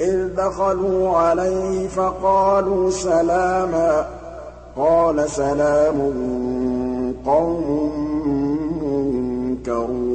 إِذْ دَخَلُوا عَلَيْهِ فَقَالُوا سَلَامًا قَالَ سَلَامٌ قَوْمٌ مُّنكَرُونَ